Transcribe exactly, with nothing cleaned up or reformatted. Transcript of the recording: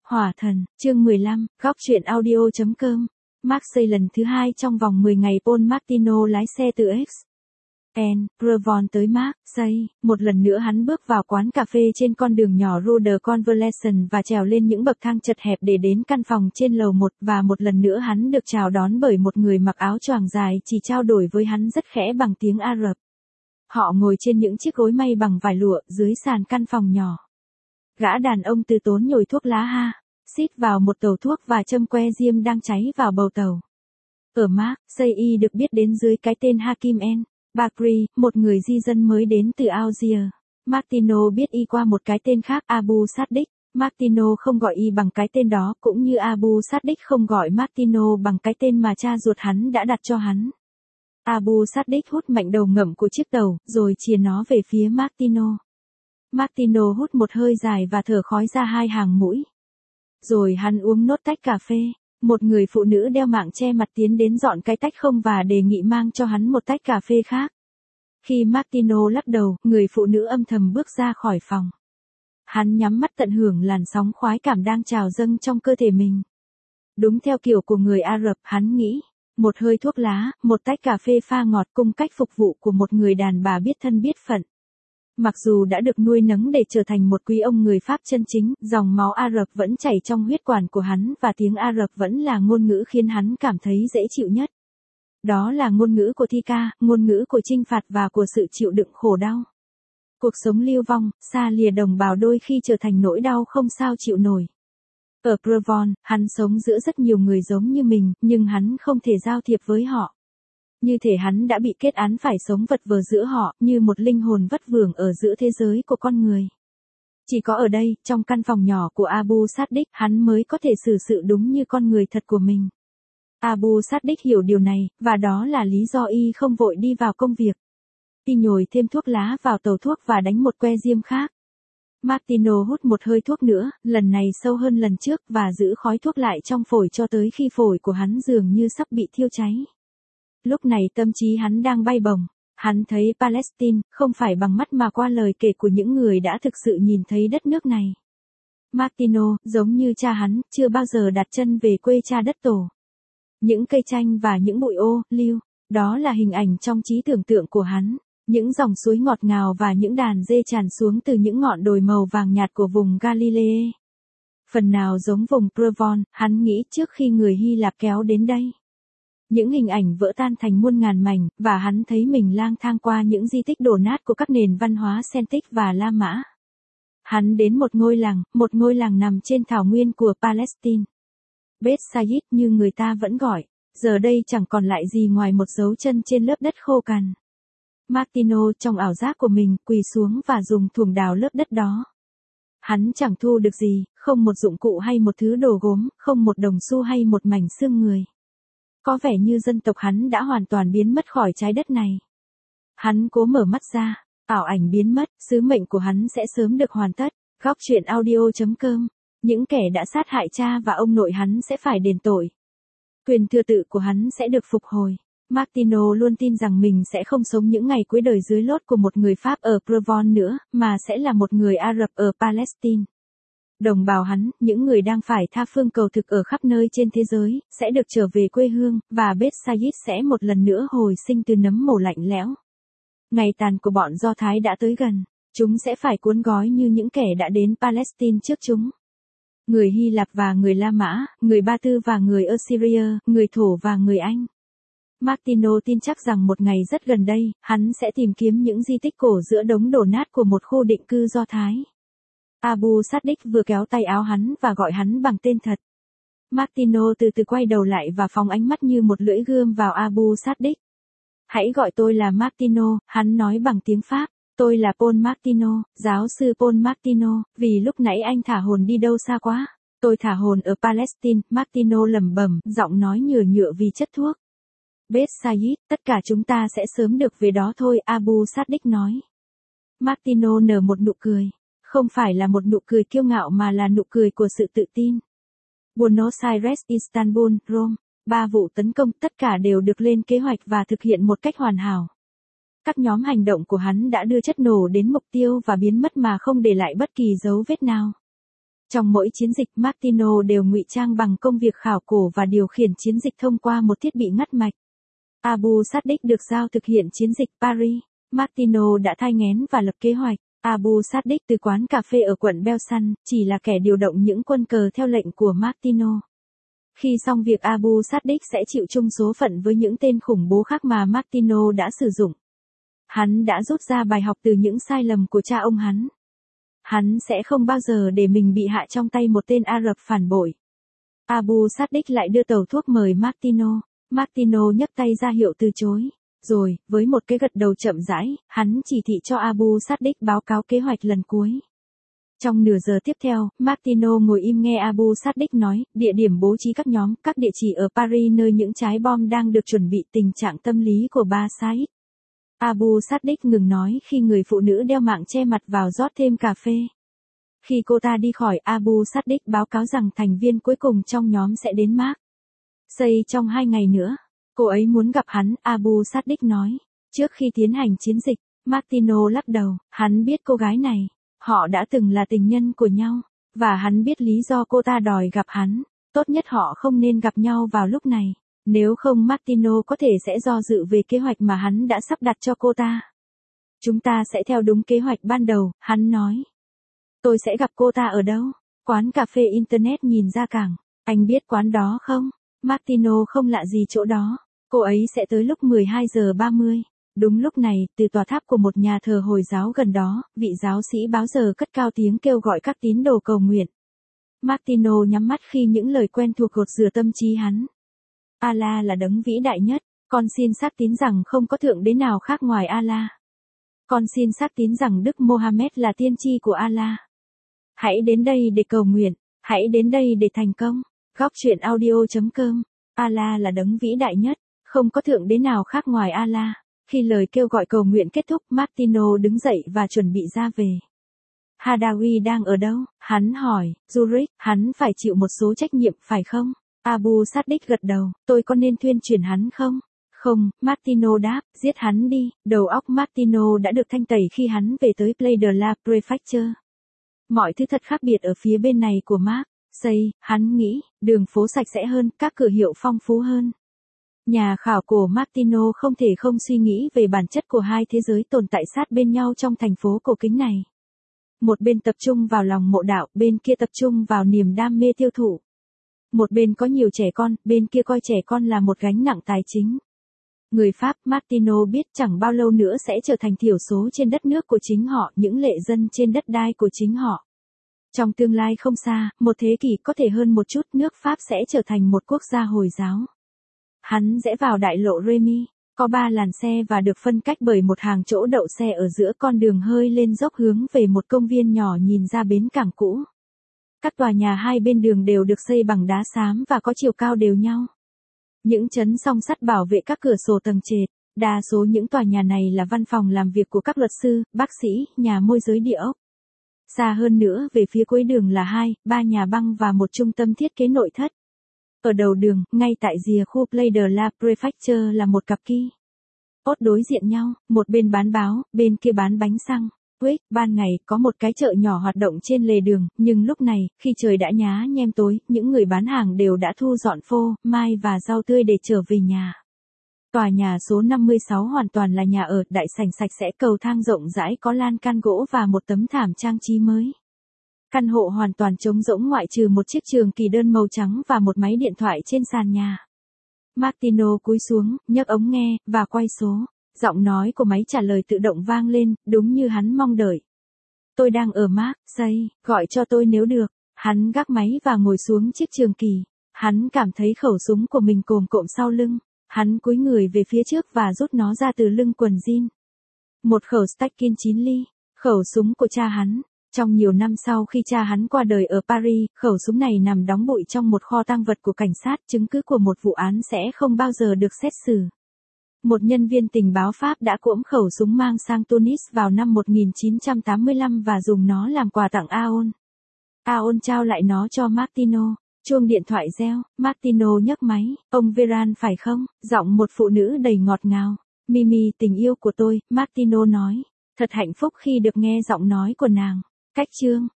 Hỏa thần, chương mười lăm, góc truyện audio.com. Marseille lần thứ hai trong vòng mười ngày Paul Martino lái xe từ Aix-en-Provence tới Marseille. Một lần nữa hắn bước vào quán cà phê trên con đường nhỏ Rue de Convalescence và trèo lên những bậc thang chật hẹp để đến căn phòng trên lầu một, và một lần nữa hắn được chào đón bởi một người mặc áo choàng dài chỉ trao đổi với hắn rất khẽ bằng tiếng Ả Rập. Họ ngồi trên những chiếc gối may bằng vải lụa dưới sàn căn phòng nhỏ. Gã đàn ông từ tốn nhồi thuốc lá ha, xít vào một tàu thuốc và châm que diêm đang cháy vào bầu tàu. Ở Marseille được biết đến dưới cái tên Hakim El Bakri, một người di dân mới đến từ Algiers. Martino biết y qua một cái tên khác, Abu Saddiq. Martino không gọi y bằng cái tên đó, cũng như Abu Saddiq không gọi Martino bằng cái tên mà cha ruột hắn đã đặt cho hắn. Abu Saddiq hút mạnh đầu ngậm của chiếc tàu, rồi chìa nó về phía Martino. Martino hút một hơi dài và thở khói ra hai hàng mũi. Rồi hắn uống nốt tách cà phê. Một người phụ nữ đeo mạng che mặt tiến đến dọn cái tách không và đề nghị mang cho hắn một tách cà phê khác. Khi Martino lắc đầu, người phụ nữ âm thầm bước ra khỏi phòng. Hắn nhắm mắt tận hưởng làn sóng khoái cảm đang trào dâng trong cơ thể mình. Đúng theo kiểu của người Ả Rập, hắn nghĩ. Một hơi thuốc lá, một tách cà phê pha ngọt cung cách phục vụ của một người đàn bà biết thân biết phận. Mặc dù đã được nuôi nấng để trở thành một quý ông người Pháp chân chính, dòng máu Ả Rập vẫn chảy trong huyết quản của hắn và tiếng Ả Rập vẫn là ngôn ngữ khiến hắn cảm thấy dễ chịu nhất. Đó là ngôn ngữ của thi ca, ngôn ngữ của chinh phạt và của sự chịu đựng khổ đau. Cuộc sống lưu vong, xa lìa đồng bào đôi khi trở thành nỗi đau không sao chịu nổi. Ở Provence, hắn sống giữa rất nhiều người giống như mình, nhưng hắn không thể giao thiệp với họ. Như thể hắn đã bị kết án phải sống vật vờ giữa họ, như một linh hồn vất vưởng ở giữa thế giới của con người. Chỉ có ở đây, trong căn phòng nhỏ của Abu Saddiq, hắn mới có thể xử sự đúng như con người thật của mình. Abu Saddiq hiểu điều này, và đó là lý do y không vội đi vào công việc. Y nhồi thêm thuốc lá vào tàu thuốc và đánh một que diêm khác. Martino hút một hơi thuốc nữa, lần này sâu hơn lần trước, và giữ khói thuốc lại trong phổi cho tới khi phổi của hắn dường như sắp bị thiêu cháy. Lúc này tâm trí hắn đang bay bổng. Hắn thấy Palestine, không phải bằng mắt mà qua lời kể của những người đã thực sự nhìn thấy đất nước này. Martino, giống như cha hắn, chưa bao giờ đặt chân về quê cha đất tổ. Những cây chanh và những bụi ô, liu, đó là hình ảnh trong trí tưởng tượng của hắn. Những dòng suối ngọt ngào và những đàn dê tràn xuống từ những ngọn đồi màu vàng nhạt của vùng Galilee. Phần nào giống vùng Provence, hắn nghĩ trước khi người Hy Lạp kéo đến đây. Những hình ảnh vỡ tan thành muôn ngàn mảnh, và hắn thấy mình lang thang qua những di tích đổ nát của các nền văn hóa Celtic và La Mã. Hắn đến một ngôi làng, một ngôi làng nằm trên thảo nguyên của Palestine. Beth Said như người ta vẫn gọi, giờ đây chẳng còn lại gì ngoài một dấu chân trên lớp đất khô cằn. Martino trong ảo giác của mình quỳ xuống và dùng thùng đào lớp đất đó. Hắn chẳng thu được gì, không một dụng cụ hay một thứ đồ gốm, không một đồng xu hay một mảnh xương người. Có vẻ như dân tộc hắn đã hoàn toàn biến mất khỏi trái đất này. Hắn cố mở mắt ra, ảo ảnh biến mất, sứ mệnh của hắn sẽ sớm được hoàn tất. Góc truyện audio.com. Những kẻ đã sát hại cha và ông nội hắn sẽ phải đền tội. Quyền thừa tự của hắn sẽ được phục hồi. Martino luôn tin rằng mình sẽ không sống những ngày cuối đời dưới lốt của một người Pháp ở Provence nữa, mà sẽ là một người Ả Rập ở Palestine. Đồng bào hắn, những người đang phải tha phương cầu thực ở khắp nơi trên thế giới, sẽ được trở về quê hương, và Beth Said sẽ một lần nữa hồi sinh từ nấm mồ lạnh lẽo. Ngày tàn của bọn Do Thái đã tới gần, chúng sẽ phải cuốn gói như những kẻ đã đến Palestine trước chúng. Người Hy Lạp và người La Mã, người Ba Tư và người Assyria, người Thổ và người Anh. Martino tin chắc rằng một ngày rất gần đây, hắn sẽ tìm kiếm những di tích cổ giữa đống đổ nát của một khu định cư Do Thái. Abu Saddiq vừa kéo tay áo hắn và gọi hắn bằng tên thật. Martino từ từ quay đầu lại và phóng ánh mắt như một lưỡi gươm vào Abu Saddiq. Hãy gọi tôi là Martino, hắn nói bằng tiếng Pháp. Tôi là Paul Martino, giáo sư Paul Martino, vì lúc nãy anh thả hồn đi đâu xa quá. Tôi thả hồn ở Palestine, Martino lẩm bẩm, giọng nói nhựa nhựa vì chất thuốc. Beth Said, tất cả chúng ta sẽ sớm được về đó thôi, Abu Saddiq nói. Martino nở một nụ cười. Không phải là một nụ cười kiêu ngạo mà là nụ cười của sự tự tin. Buenos Aires, Istanbul, Rome, ba vụ tấn công tất cả đều được lên kế hoạch và thực hiện một cách hoàn hảo. Các nhóm hành động của hắn đã đưa chất nổ đến mục tiêu và biến mất mà không để lại bất kỳ dấu vết nào. Trong mỗi chiến dịch, Martino đều ngụy trang bằng công việc khảo cổ và điều khiển chiến dịch thông qua một thiết bị ngắt mạch. Abu Saddiq được giao thực hiện chiến dịch Paris. Martino đã thai nghén và lập kế hoạch. Abu Saddiq từ quán cà phê ở quận Belsan, chỉ là kẻ điều động những quân cờ theo lệnh của Martino. Khi xong việc, Abu Saddiq sẽ chịu chung số phận với những tên khủng bố khác mà Martino đã sử dụng. Hắn đã rút ra bài học từ những sai lầm của cha ông hắn. Hắn sẽ không bao giờ để mình bị hạ trong tay một tên Ả Rập phản bội. Abu Saddiq lại đưa tàu thuốc mời Martino. Martino nhấc tay ra hiệu từ chối. Rồi, với một cái gật đầu chậm rãi, hắn chỉ thị cho Abu Saddiq báo cáo kế hoạch lần cuối. Trong nửa giờ tiếp theo, Martino ngồi im nghe Abu Saddiq nói, địa điểm bố trí các nhóm, các địa chỉ ở Paris nơi những trái bom đang được chuẩn bị, tình trạng tâm lý của bà Said. Abu Saddiq ngừng nói khi người phụ nữ đeo mạng che mặt vào rót thêm cà phê. Khi cô ta đi khỏi, Abu Saddiq báo cáo rằng thành viên cuối cùng trong nhóm sẽ đến Marseille trong hai ngày nữa. Cô ấy muốn gặp hắn, Abu Saddiq nói. Trước khi tiến hành chiến dịch, Martino lắc đầu, hắn biết cô gái này. Họ đã từng là tình nhân của nhau, và hắn biết lý do cô ta đòi gặp hắn. Tốt nhất họ không nên gặp nhau vào lúc này. Nếu không Martino có thể sẽ do dự về kế hoạch mà hắn đã sắp đặt cho cô ta. Chúng ta sẽ theo đúng kế hoạch ban đầu, hắn nói. Tôi sẽ gặp cô ta ở đâu? Quán cà phê Internet nhìn ra cảng. Anh biết quán đó không? Martino không lạ gì chỗ đó. Cô ấy sẽ tới lúc mười hai giờ ba mươi. Đúng lúc này, từ tòa tháp của một nhà thờ Hồi giáo gần đó, vị giáo sĩ báo giờ cất cao tiếng kêu gọi các tín đồ cầu nguyện. Martino nhắm mắt khi những lời quen thuộc gột rửa tâm trí hắn. Allah là đấng vĩ đại nhất, con xin xác tín rằng không có thượng đế nào khác ngoài Allah. Con xin xác tín rằng Đức Mohammed là tiên tri của Allah. Hãy đến đây để cầu nguyện, hãy đến đây để thành công. Góc truyện audio chấm com. Allah là đấng vĩ đại nhất, không có thượng đế nào khác ngoài Allah. Khi lời kêu gọi cầu nguyện kết thúc, Martino đứng dậy và chuẩn bị ra về. Hadawi đang ở đâu? Hắn hỏi. Zurich, hắn phải chịu một số trách nhiệm, phải không? Abu Saddiq gật đầu, tôi có nên tuyên truyền hắn không? Không, Martino đáp, giết hắn đi. Đầu óc Martino đã được thanh tẩy khi hắn về tới Place de la Préfecture. Mọi thứ thật khác biệt ở phía bên này của Marseille, hắn nghĩ, đường phố sạch sẽ hơn, các cửa hiệu phong phú hơn. Nhà khảo cổ Martino không thể không suy nghĩ về bản chất của hai thế giới tồn tại sát bên nhau trong thành phố cổ kính này. Một bên tập trung vào lòng mộ đạo, bên kia tập trung vào niềm đam mê tiêu thụ. Một bên có nhiều trẻ con, bên kia coi trẻ con là một gánh nặng tài chính. Người Pháp, Martino biết chẳng bao lâu nữa sẽ trở thành thiểu số trên đất nước của chính họ, những lệ dân trên đất đai của chính họ. Trong tương lai không xa, một thế kỷ có thể hơn một chút, nước Pháp sẽ trở thành một quốc gia Hồi giáo. Hắn rẽ vào đại lộ Remy, có ba làn xe và được phân cách bởi một hàng chỗ đậu xe ở giữa con đường hơi lên dốc hướng về một công viên nhỏ nhìn ra bến cảng cũ. Các tòa nhà hai bên đường đều được xây bằng đá xám và có chiều cao đều nhau. Những chấn song sắt bảo vệ các cửa sổ tầng trệt. Đa số những tòa nhà này là văn phòng làm việc của các luật sư, bác sĩ, nhà môi giới địa ốc. Xa hơn nữa về phía cuối đường là hai, ba nhà băng và một trung tâm thiết kế nội thất. Ở đầu đường, ngay tại rìa khu Place de la Préfecture là một cặp ki ốt đối diện nhau, một bên bán báo, bên kia bán bánh xăng. Quyết, ban ngày, có một cái chợ nhỏ hoạt động trên lề đường, nhưng lúc này, khi trời đã nhá nhem tối, những người bán hàng đều đã thu dọn phô, mai và rau tươi để trở về nhà. Tòa nhà số năm mươi sáu hoàn toàn là nhà ở, đại sảnh sạch sẽ, cầu thang rộng rãi, có lan can gỗ và một tấm thảm trang trí mới. Căn hộ hoàn toàn trống rỗng ngoại trừ một chiếc trường kỳ đơn màu trắng và một máy điện thoại trên sàn nhà. Martino cúi xuống, nhấc ống nghe, và quay số. Giọng nói của máy trả lời tự động vang lên, đúng như hắn mong đợi. Tôi đang ở Marseille, gọi cho tôi nếu được. Hắn gác máy và ngồi xuống chiếc trường kỳ. Hắn cảm thấy khẩu súng của mình cồm cộm sau lưng. Hắn cúi người về phía trước và rút nó ra từ lưng quần jean. Một khẩu Stackin chín ly, khẩu súng của cha hắn. Trong nhiều năm sau khi cha hắn qua đời ở Paris, khẩu súng này nằm đóng bụi trong một kho tang vật của cảnh sát, chứng cứ của một vụ án sẽ không bao giờ được xét xử. Một nhân viên tình báo Pháp đã cuỗm khẩu súng mang sang Tunis vào năm một nghìn chín trăm tám mươi lăm và dùng nó làm quà tặng Aon. Aon trao lại nó cho Martino. Chuông điện thoại reo, Martino nhấc máy. Ông Veran phải không? Giọng một phụ nữ đầy ngọt ngào. Mimi, tình yêu của tôi, Martino nói. Thật hạnh phúc khi được nghe giọng nói của nàng. Cách chương